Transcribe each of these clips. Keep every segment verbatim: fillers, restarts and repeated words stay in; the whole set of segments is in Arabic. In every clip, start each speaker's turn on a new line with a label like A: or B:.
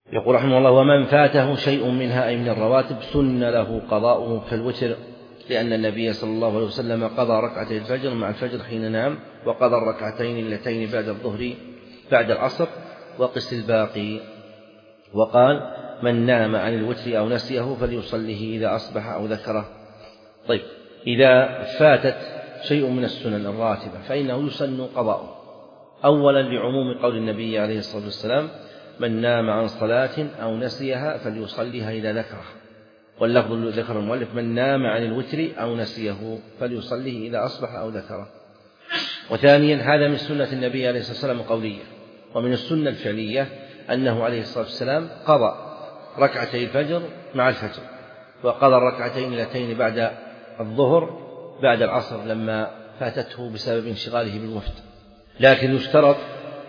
A: يقول رحمه الله: ومن فاته شيء منها أي من الرواتب سن له قضاؤه كالوتر، لأن النبي صلى الله عليه وسلم قضى ركعتي الفجر مع الفجر حين نام، وقضى الركعتين اللتين بعد الظهر بعد العصر، وقس الباقي. وقال: من نام عن الوتر أو نسيه فليصليه إذا أصبح أو ذكره. طيب، إذا فاتت شيء من السنن الراتبة فإنه يسن قضاؤه، أولا لعموم قول النبي عليه الصلاة والسلام: من نام عن صلاة أو نسيها فليصليها إذا ذكره، واللفظ ذكر المؤلف: من نام عن الوتر أو نسيه فليصليه إذا أصبح أو ذكره. وثانيا هذا من سنة النبي عليه الصلاة والسلام قولية، ومن السنة الفعلية أنه عليه الصلاة والسلام قضى ركعتي الفجر مع الفجر، وقضى الركعتين اللتين بعد الظهر بعد العصر لما فاتته بسبب انشغاله بالوفد. لكن يشترط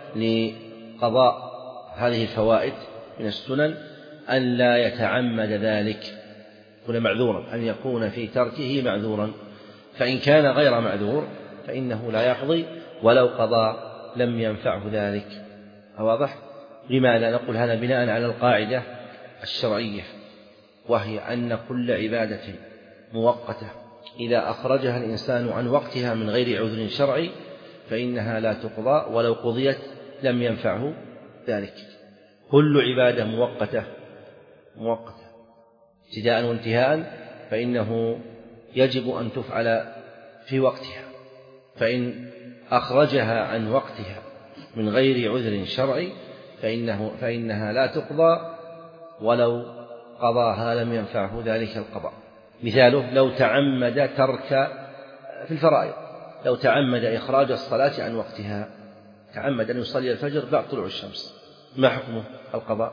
A: لقضاء هذه الفوائد من السنن أن لا يتعمد ذلك، يكون معذورا، أن يكون في تركه معذورا، فإن كان غير معذور فإنه لا يقضي، ولو قضى لم ينفعه ذلك. واضح؟ لماذا نقول هذا؟ بناء على القاعدة الشرعية، وهي أن كل عبادة مؤقتة إذا أخرجها الإنسان عن وقتها من غير عذر شرعي فإنها لا تقضى، ولو قضيت لم ينفعه ذلك. كل عبادة مؤقتة مؤقتة ابتداء وانتهاء فإنه يجب أن تفعل في وقتها، فإن أخرجها عن وقتها من غير عذر شرعي فإنه فإنها لا تقضى، ولو قضاها لم ينفعه ذلك القضاء. مثاله: لو تعمد ترك في الفرائض، لو تعمد إخراج الصلاة عن وقتها، تعمد أن يصلي الفجر بعد طلوع الشمس، ما حكمه القضاء؟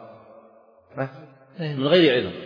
A: من غير عذر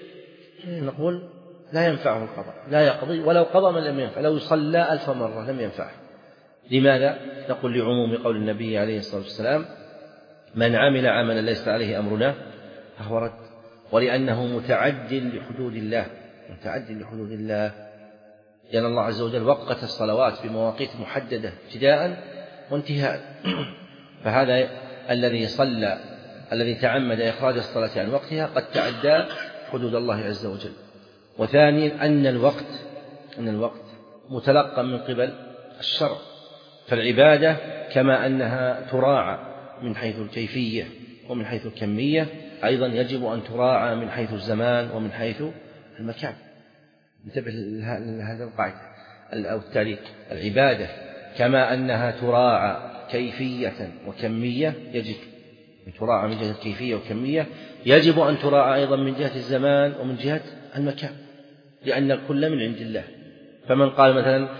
A: نقول لا ينفعه القضاء، لا يقضي، ولو قضى من لم ينفع، لو يصلى ألف مرة لم ينفعه. لماذا؟ نقول لعموم قول النبي عليه الصلاة والسلام: من عمل عملا ليس عليه أمرنا فهو رد، ولأنه متعد لحدود الله، متعد لحدود الله، لأن الله عز وجل وقت الصلوات في مواقيت محددة ابتداء وانتهاء. فهذا الذي صلى الذي تعمد إخراج الصلاة عن وقتها قد تعدى حدود الله عز وجل. وثانيا أن الوقت أن الوقت متلقى من قبل الشرع، فالعبادة كما أنها تراعى من حيث الكيفية ومن حيث الكمية، أيضا يجب أن تراعى من حيث الزمان ومن حيث المكان. انتبه لهذا القاعدة أو التعليق: العبادة كما أنها تراعى كيفية وكمية، يجب أن تراعى من جهة الكيفية والكمية، يجب أن تراعى أيضا من جهة الزمان ومن جهة المكان، لأن الكل من عند الله. فمن قال مثلا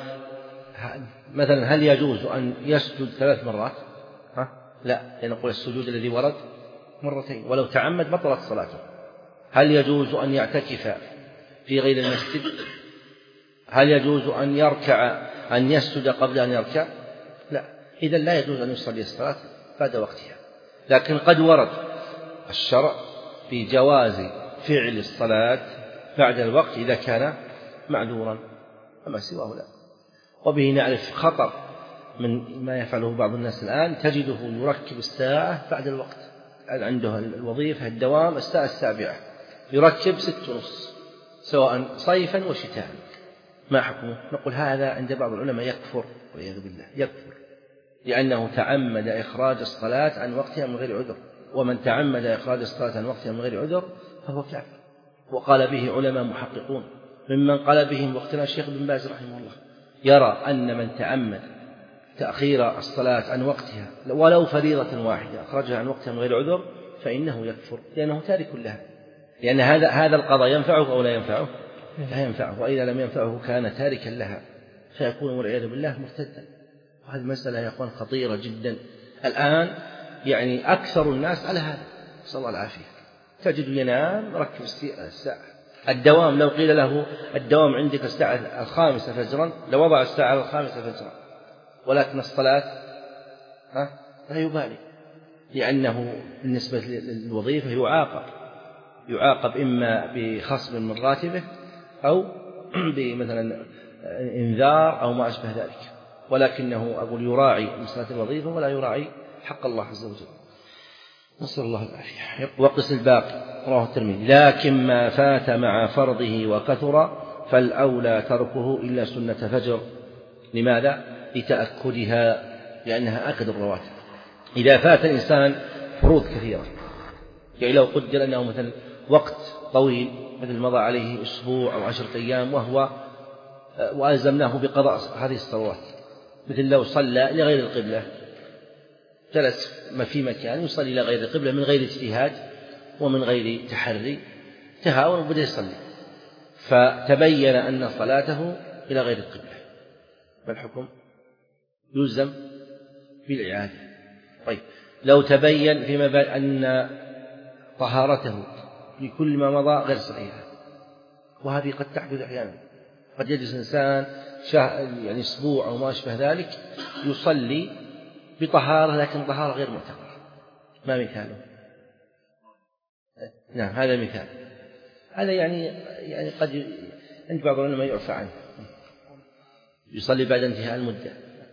A: مثلا هل يجوز أن يسجد ثلاث مرات؟ ها؟ لا، لنقول السجود الذي ورد مرتين، ولو تعمد بطلت صلاته. هل يجوز أن يعتكف في غير المسجد؟ هل يجوز أن يركع أن يسجد قبل أن يركع؟ لا، إذن لا يجوز أن يصلي الصلاة بعد وقتها. لكن قد ورد الشرع في جواز فعل الصلاة بعد الوقت إذا كان معذورا، أما سواه لا. وبه نعرف خطر من ما يفعله بعض الناس الآن، تجده يركب الساعة بعد الوقت، عنده الوظيفة الدوام الساعة السابعة، يركب ست ونص سواء صيفا وشتاء، ما حكمه؟ نقول هذا عند بعض العلماء يكفر والعياذ بالله، يكفر، لأنه تعمد إخراج الصلاة عن وقتها من غير عذر، ومن تعمد إخراج الصلاة عن وقتها من غير عذر فهو كافر. وقال به علماء محققون، ممن قال بهم وقتنا الشيخ بن باز رحمه الله، يرى أن من تعمد تأخير الصلاة عن وقتها ولو فريضة واحدة أخرجها عن وقتها من غير عذر فإنه يكفر، لأنه تارك لها، لأن هذا هذا القضاء ينفعه أو لا ينفعه؟ لا ينفعه، وإذا لم ينفعه كان تاركا لها فيكون والعياذ بالله مرتدا. وهذه المسألة يا أخوان خطيرة جدا. الآن يعني أكثر الناس على هذا، صلى الله العافية، تجد ينام ركب الساعة الدوام، لو قيل له الدوام عندك الساعة الخامسة فجرا لوضع الساعة الخامسة فجرا، ولكن الصلاة ها لا يبالي، لأنه بالنسبة للوظيفة يعاقب يعاقب إما بخصم من راتبه أو بمثلا إنذار أو ما أشبه ذلك، ولكنه أقول يراعي مسألة الوظيفة ولا يراعي حق الله عز وجل. نسأل الله العافية. وقس الباقي رواه الترمذي. لكن ما فات مع فرضه وكثر فالأولى تركه إلا سنة فجر. لماذا؟ لتأكدها، لأنها أكد الرواتب. إذا فات الإنسان فروض كثيرة، يعني لو قدر أنه مثل وقت طويل مثل مضى عليه أسبوع أو عشرة أيام وهو وألزمناه بقضاء هذه الصلوات، مثل لو صلى لغير القبلة، جلس ما في مكان يصلي لغير القبلة من غير اجتهاد ومن غير تحري، تهاون وبدأ يصلي فتبين أن صلاته إلى غير القبلة، فالحكم يلزم بالإعادة. طيب لو تبين فيما بعد أن طهارته لكل ما مضى غير صحيحة، وهذه قد تحدث أحيانا، قد يجلس إنسان يعني أسبوع أو ما أشبه ذلك يصلي بطهارة لكن طهارة غير معتبرة، ما مثاله؟ نعم هذا مثال. هذا يعني يعني قد عند بعض العلماء يعفى عنه، يصلي بعد انتهاء المدة.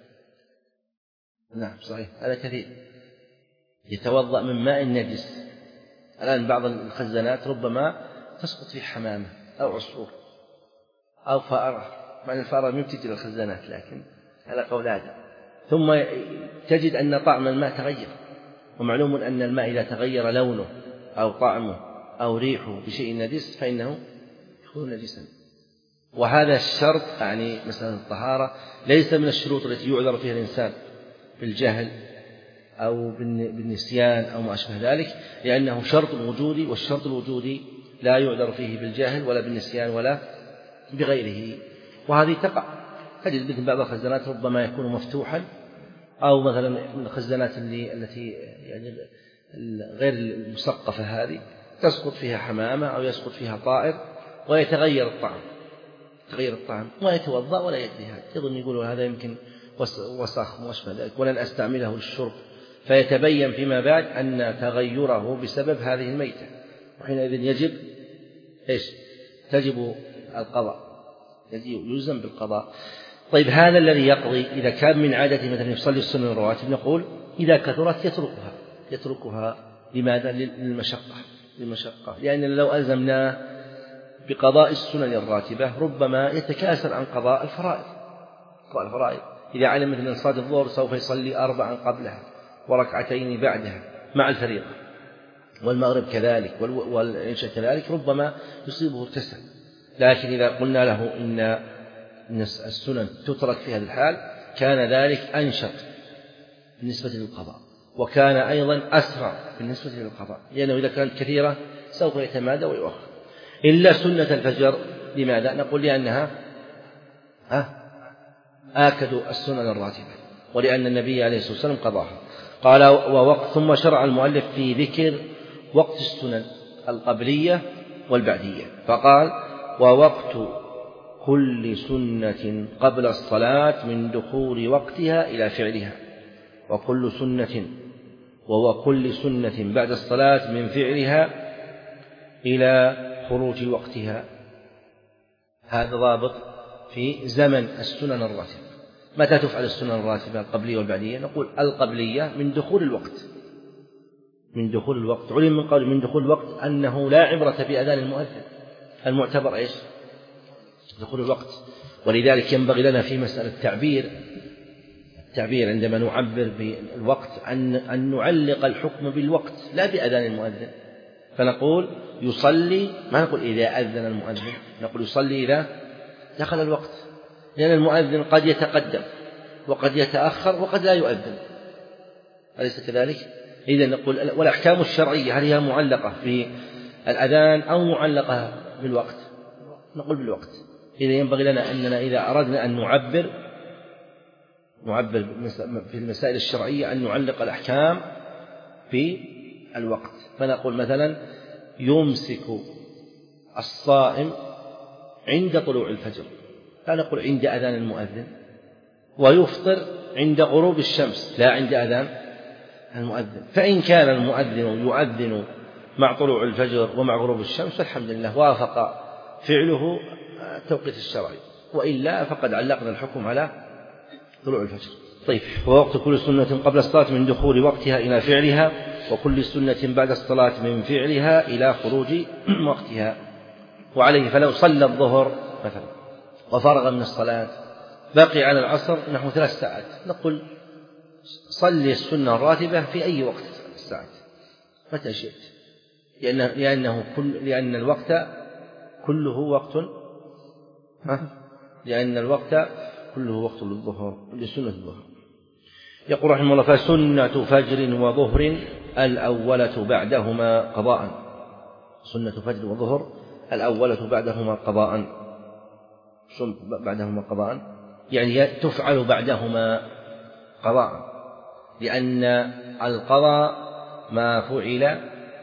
A: نعم صحيح، هذا كثير. يتوضأ من ماء نجس. الآن بعض الخزانات ربما تسقط فيه حمامة أو عصفور أو فأرة، مع أن الفأرة ما بتجي للخزانات لكن على قول هذا، ثم تجد أن طعم الماء تغير، ومعلوم أن الماء إذا تغير لونه أو طعمه أو ريحه بشيء نجس فإنه يكون نجسا. وهذا الشرط يعني مثلا الطهارة ليس من الشروط التي يعذر فيها الإنسان بالجهل أو بالنسيان أو ما أشبه ذلك، لأنه شرط وجودي، والشرط الوجودي لا يعذر فيه بالجهل ولا بالنسيان ولا بغيره. وهذه تقع، تجد مثل بعض الخزانات ربما يكون مفتوحا، أو مثلا من الخزانات اللي التي يعني غير المسقفة هذه تسقط فيها حمامة أو يسقط فيها طائر ويتغير الطعم، تغير الطعم ويتوضأ ولا يجزي، يظن يقول هذا يمكن وسخ وأشبه ذلك ولن أستعمله للشرب، فيتبين فيما بعد أن تغيره بسبب هذه الميتة، وحينئذ يجب إيش؟ تجب القضاء، يلزم بالقضاء. طيب هذا الذي يقضي إذا كان من عادته مثلا يصلي السنن الرواتب، نقول إذا كثرت يتركها يتركها لماذا؟ للمشقة للمشقة لأن لو ألزمناه بقضاء السنن الراتبة ربما يتكاسل عن قضاء الفرائض. قضاء الفرائض إذا علم مثلا صلاة الظهر سوف يصلي أربعا قبلها وركعتين بعدها مع الفريضة، والمغرب كذلك والعشاء كذلك، ربما يصيبه الكسل. لكن إذا قلنا له إن السنن تترك في هذا الحال كان ذلك أنشط بالنسبة للقضاء، وكان أيضا أسرع بالنسبة للقضاء، لأنه إذا كانت كثيرة سوف يتمادى ويؤخر. إلا سنة الفجر، لماذا؟ نقول لأنها آكد السنن الراتبة، ولأن النبي عليه الصلاة والسلام قضاها. قال ووقت. ثم شرع المؤلف في ذكر وقت السنن القبلية والبعدية، فقال ووقت كل سنة قبل الصلاة من دخول وقتها إلى فعلها، وكل سنة وكل سنة بعد الصلاة من فعلها إلى خروج وقتها. هذا ضابط في زمن السنن الراتبة. متى تفعل السنن الراتبة القبلية والبعدية؟ نقول القبلية من دخول الوقت، من دخول الوقت. علم من قول من دخول الوقت أنه لا عبرة بأذان المؤذن، المعتبر إيش؟ دخول الوقت. ولذلك ينبغي لنا في مسألة التعبير التعبير عندما نعبر بالوقت أن أن نعلق الحكم بالوقت لا بأذان المؤذن، فنقول يصلي، ما نقول إذا أذن المؤذن، نقول يصلي إذا دخل الوقت، لأن المؤذن قد يتقدم وقد يتأخر وقد لا يؤذن، أليس كذلك؟ إذا نقول والأحكام الشرعية هل هي معلقة بالأذان أو معلقة بالوقت؟ نقول بالوقت. إذا ينبغي لنا أننا إذا أردنا أن نعبر نعبر في المسائل الشرعية أن نعلق الأحكام في الوقت، فنقول مثلا يمسك الصائم عند طلوع الفجر، لا نقول عند أذان المؤذن، ويفطر عند غروب الشمس لا عند أذان المؤذن. فإن كان المؤذن يؤذن مع طلوع الفجر ومع غروب الشمس فالحمد لله وافق فعله التوقيت الشرعي، وإلا فقد علقنا الحكم على طلوع الفجر. طيب ووقت كل سنة قبل الصلاة من دخول وقتها إلى فعلها وكل سنة بعد الصلاة من فعلها إلى خروج وقتها. وعليه فلو صلى الظهر مثلا وفرغ من الصلاة بقي على العصر نحو ثلاث ساعات، نقول صلي السنة الراتبة في أي وقت الساعات متى شئت، لأنه, لأنه كل لأن الوقت كله وقت ها لأن الوقت كله وقت للظهر لسنة الظهر. يقول رحمه الله: فسنة فجر وظهر الأولة بعدهما قضاء. سنة فجر وظهر الأولة بعدهما قضاء، بعدهما قضاء يعني تفعل بعدهما قضاء، لأن القضاء ما فعل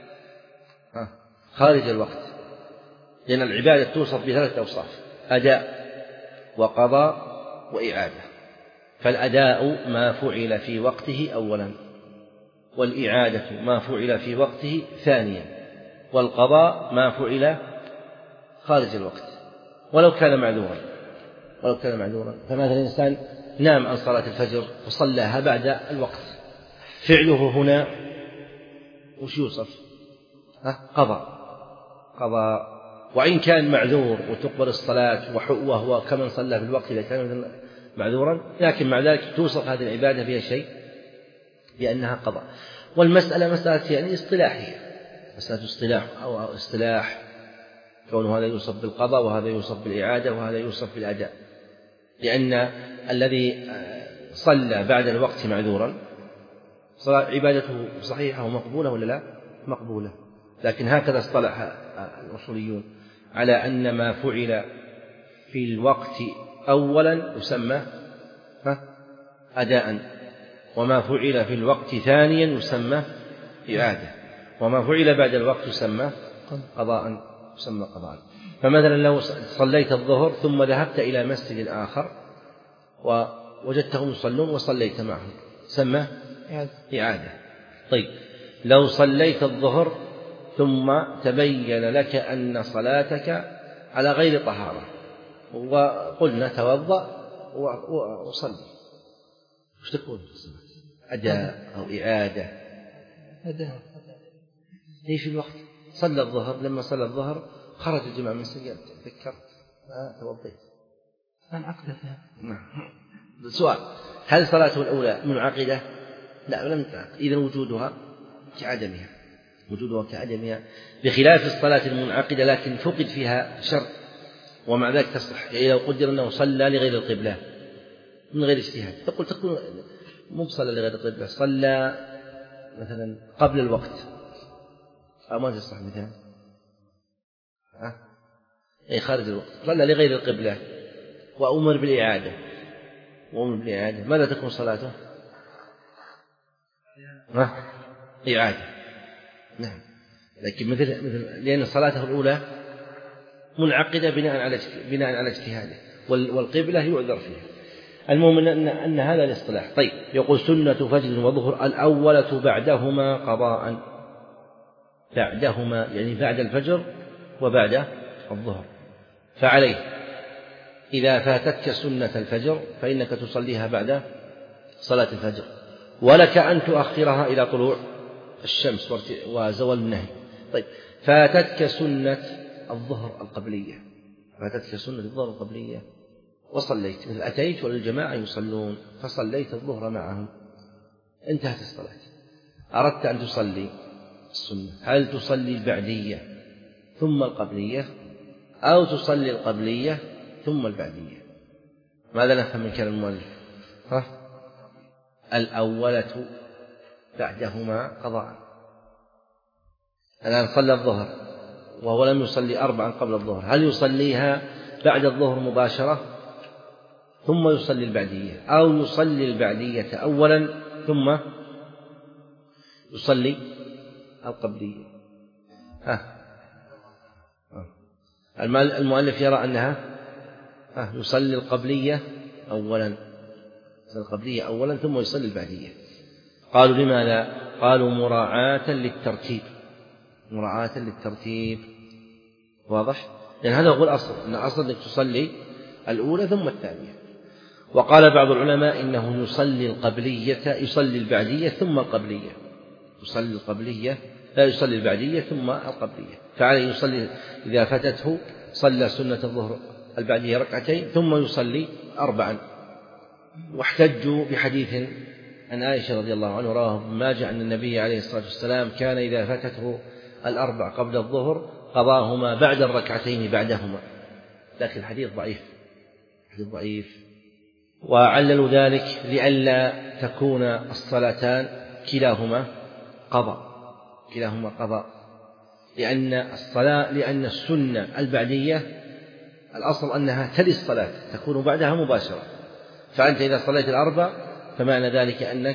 A: خارج الوقت، لأن العبادة توصف بثلاثة أوصاف: أداء وقضاء وإعادة. فالأداء ما فعل في وقته أولا، والإعادة ما فعل في وقته ثانيا، والقضاء ما فعل خارج الوقت ولو كان معذورا ولو كان معذورا فمثلا الإنسان نام عن صلاة الفجر وصلاها بعد الوقت، فعله هنا وش يوصف؟ قضاء قضاء وإن كان معذور وتقبل الصلاة وهو كمن صلى في الوقت إذا كان معذورا، لكن مع ذلك توصف هذه العبادة فيها شيء لأنها قضاء. والمسألة مسألة يعني اصطلاحية، مسألة اصطلاح أو اصطلاح، كون هذا يوصف بالقضاء وهذا يوصف بالإعادة وهذا يوصف بالأداء، لأن الذي صلى بعد الوقت معذورا صلاة عبادته صحيحة ومقبولة ولا لا؟ مقبولة. لكن هكذا اصطلح الأصوليون على أن ما فعل في الوقت أولا يسمى أداء، وما فعل في الوقت ثانيا يسمى إعادة، وما فعل بعد الوقت يسمى قضاء يسمى قضاء. فمثلا لو صليت الظهر ثم ذهبت إلى مسجد آخر ووجدتهم يصلون وصليت معهم سمى إعادة. طيب لو صليت الظهر ثم تبين لك أن صلاتك على غير طهارة وقلنا توضأ وصلي، وش تكون أداء أو إعادة؟ أداء. ليش الوقت صلى الظهر، لما صلى الظهر خرج الجماعة من السجاد تذكرت آه توضيت
B: انعقدتها.
A: نعم. سؤال: هل صلاته الأولى منعقدة؟ لا لم تنعقد، إذن وجودها كعدمها وجودها كعدمها بخلاف الصلاة المنعقدة لكن فقد فيها شرط ومع ذلك تصح. يعني لو قدر أنه صلى لغير القبلة من غير اجتهاد، تقول تكون مو صلى لغير القبلة، صلى مثلا قبل الوقت أو ما تصح مثلا ها أي خارج الوقت، صلى لغير القبلة وأمر بالإعادة وأمر بالإعادة، ماذا تكون صلاته؟ ها إعادة. نعم. لكن مثل مثل لأن صلاته الأولى منعقدة بناء على بناء على اجتهاده، والقبلة يعذر فيها. المهم أن أن هذا الاصطلاح. طيب يقول: سنة فجر وظهر الأولة بعدهما قضاء. بعدهما يعني بعد الفجر وبعد الظهر. فعليه إذا فاتتك سنة الفجر فإنك تصليها بعد صلاة الفجر، ولك أن تؤخرها إلى طلوع الشمس وزوال النهي. طيب فاتتك سنة الظهر القبلية فاتتك سنة الظهر القبلية وصليت، مثل أتيت والجماعة يصلون فصليت الظهر معهم، انتهت الصلاة. أردت أن تصلي السنة، هل تصلي البعدية ثم القبلية أو تصلي القبلية ثم البعدية؟ ماذا نفهم من كلام المؤلف؟ ها؟ الأولة بعدهما قضاء. الآن صلى الظهر وهو لم يصلي أربعا قبل الظهر، هل يصليها بعد الظهر مباشرة ثم يصلي البعدية أو يصلي البعدية أولا ثم يصلي القبلية؟ ها المؤلف يرى أنها ها يصلي القبلية أولا القبلية أولا ثم يصلي البعدية. قالوا لماذا؟ قالوا مراعاة للترتيب مراعاة للترتيب واضح؟ لأن هذا هو الأصل، أن الأصل أنك تصلي الأولى ثم الثانية. وقال بعض العلماء إنه يصلي القبلية يصلي البعدية ثم القبلية يصلي القبلية لا يصلي البعدية ثم القبلية، فعليه يصلي إذا فاتته صلى سنة الظهر البعدية ركعتين ثم يصلي أربعا. واحتجوا بحديث عن عائشة رضي الله عنه رواه ابن ماجه أن النبي عليه الصلاة والسلام كان إذا فاتته الأربع قبل الظهر قضاهما بعد الركعتين بعدهما، لكن الحديث ضعيف، الحديث ضعيف. وعللوا ذلك لئلا تكون الصلاتان كلاهما قضاء، كلاهما قضاء، لأن الصلاة لأن السنة البعدية الأصل أنها تلي الصلاة تكون بعدها مباشرة، فأنت إذا صليت الأربع فمعنى ذلك أنك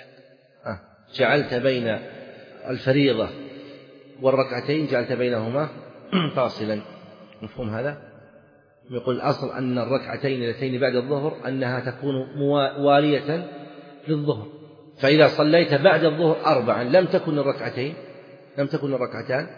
A: جعلت بين الفريضة والركعتين جعلت بينهما فاصلا. مفهوم هذا؟ يقول الأصل أن الركعتين اللتين بعد الظهر أنها تكون والية للظهر، فإذا صليت بعد الظهر أربعا لم تكن الركعتين لم تكن الركعتان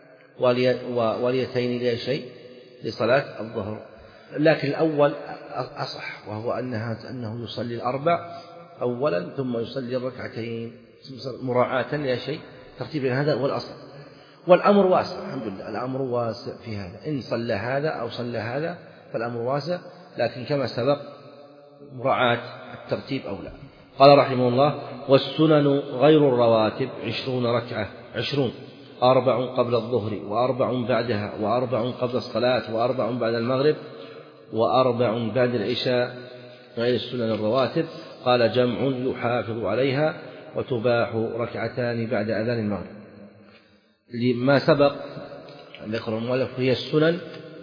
A: واليتين لا شيء لصلاة الظهر. لكن الأول أصح، وهو أنها أنه يصلي الأربع أولا ثم يصلي الركعتين مراعاة لا شيء ترتيب، هذا هو الأصل. والأمر واسع الحمد لله، الأمر واسع في هذا، إن صلى هذا أو صلى هذا فالأمر واسع، لكن كما سبق مراعاة الترتيب أولى. قال رحمه الله: والسنن غير الرواتب عشرون ركعة، عشرون أربع قبل الظهر وأربع بعدها وأربع قبل الصلاة وأربع بعد المغرب وأربع بعد العشاء غير السنن الرواتب. قال: جمع يحافظ عليها وتباح ركعتان بعد أذان المغرب. لما سبق ذكر المؤلف هي السنن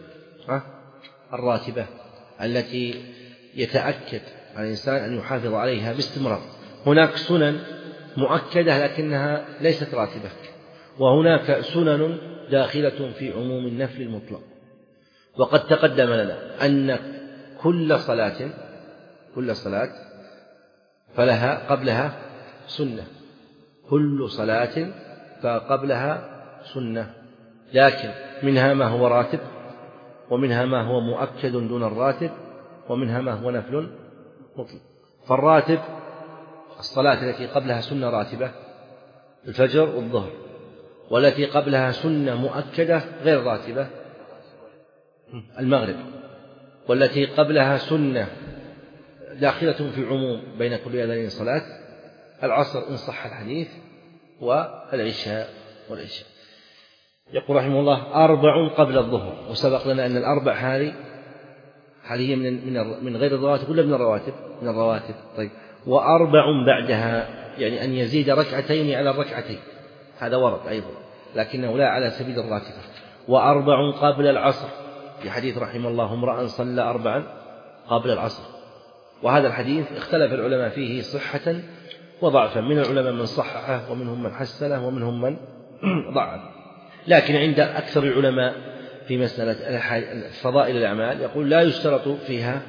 A: الراتبة التي يتأكد على الإنسان أن يحافظ عليها باستمرار. هناك سنن مؤكدة لكنها ليست راتبة، وهناك سنن داخلة في عموم النفل المطلق. وقد تقدم لنا أن كل صلاة كل صلاة فلها قبلها سنة، كل صلاة فقبلها سنة، لكن منها ما هو راتب ومنها ما هو مؤكد دون الراتب ومنها ما هو نفل مطلق. فالراتب الصلاة التي قبلها سنة راتبة الفجر والظهر، والتي قبلها سنة مؤكدة غير راتبة المغرب، والتي قبلها سنة داخلة في عموم بين كل أذان صلاة العصر إن صح الحديث والعشاء والعشاء. يقول رحمه الله: أربع قبل الظهر، وسبق لنا أن الأربع هذه هذه من من من غير الرواتب ولا من الرواتب؟ من الرواتب. طيب، وأربع بعدها يعني أن يزيد ركعتين على الركعتين، هذا ورد أيضا لكنه لا على سبيل الراتبة. وأربع قبل العصر، في حديث رحمه الله: امرأ صلى أربعا قبل العصر. وهذا الحديث اختلف العلماء فيه صحة وضعفا، من العلماء من صححه ومنهم من حسنه ومنهم من ضعف، لكن عند أكثر العلماء في مسألة فضائل الأعمال يقول لا يشترط فيها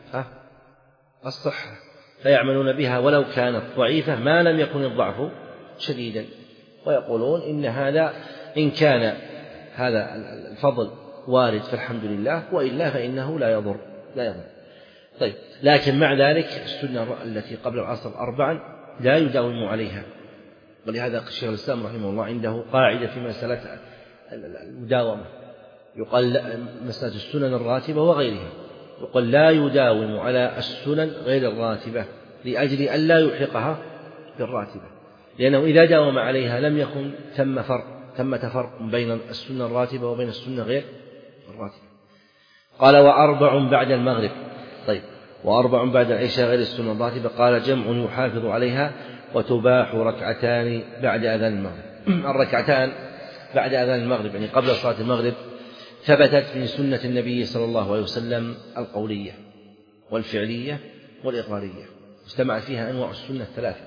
A: الصحة، فيعملون بها ولو كانت ضعيفة ما لم يكن الضعف شديدا، ويقولون إن هذا إن كان هذا الفضل وارد فالحمد لله، وإلا فإنه لا يضر لا يضر. طيب، لكن مع ذلك السنة التي قبل العصر أربعا لا يداوم عليها، ولهذا الشيخ الإسلام رحمه الله عنده قاعدة في مسألة المداومة، يقال مسألة السنن الراتبة وغيرها، يقول لا يداوم على السنن غير الراتبة لأجل أن لا يلحقها بالراتبة، لأنه إذا داوم عليها لم يكن ثم فرق ثم تفرق بين السنة الراتبة وبين السنة غير الراتبة. قال: وأربع بعد المغرب. طيب، وأربع بعد العشاء غير السنة الراتبة. قال: جمع يحافظ عليها وتباح ركعتان بعد أذان المغرب. الركعتان بعد أذان المغرب يعني قبل صلاة المغرب ثبتت من سنة النبي صلى الله عليه وسلم القولية والفعلية والإقرارية، اجتمع فيها أنواع السنة الثلاثة.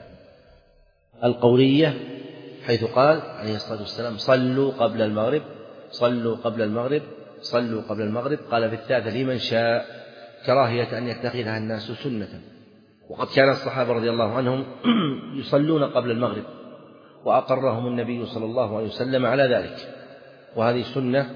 A: القولية حيث قال عليه الصلاة والسلام: صلوا قبل المغرب صلوا قبل المغرب صلوا قبل المغرب. قال في الثالثة: لمن شاء، كراهية أن يتخذها الناس سنة. وقد كان الصحابة رضي الله عنهم يصلون قبل المغرب، وأقرهم النبي صلى الله عليه وسلم على ذلك، وهذه سنة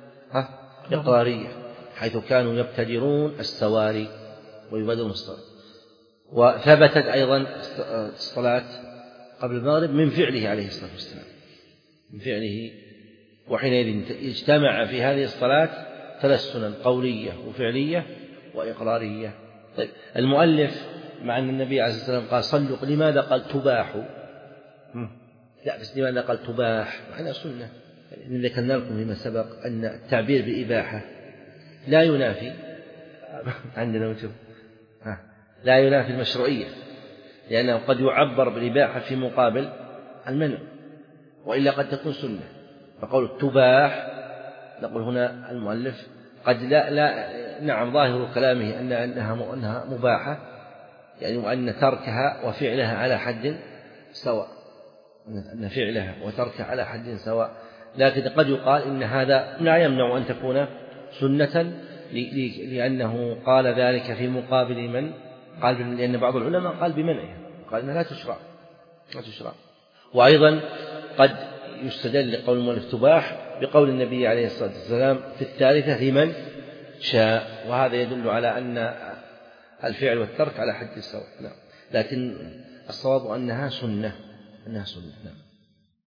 A: إقرارية حيث كانوا يبتدرون السواري ويبادرون الصلاة. وثبتت أيضا الصلاة قبل المغرب من فعله عليه الصلاة والسلام، من فعله. وحينئذ اجتمع في هذه الصلاة ثلاث سنن قولية وفعلية وإقرارية. طيب المؤلف مع أن النبي عليه الصلاة والسلام قال صلوا، لماذا قال تباح؟ لا بس لماذا قال تباح؟ معنى سنة. يعني ذكرنا لكم فيما سبق أن التعبير بإباحة لا ينافي عندنا وجه لا ينافي المشروعية، لأنه قد يعبر بالإباحة في مقابل المنع، وإلا قد تكون سنة. فقول تباح نقول هنا المؤلف قد لا, لا نعم ظاهر كلامه أن أنها أنها مباحة، يعني وأن تركها وفعلها على حد سواء، أن فعلها وتركها على حد سواء، لكن قد يقال إن هذا لا يمنع أن تكون سنة، لأنه قال ذلك في مقابل من قال، لأن بعض العلماء قال بمنعها، قال إنها لا تشرع لا تشرع. وأيضا قد يستدل لقول المؤلف تباح بقول النبي عليه الصلاة والسلام في الثالثة لمن شاء، وهذا يدل على أن الفعل والترك على حد سواء. نعم. لكن الصواب أنها سنة أنها سنة. نعم.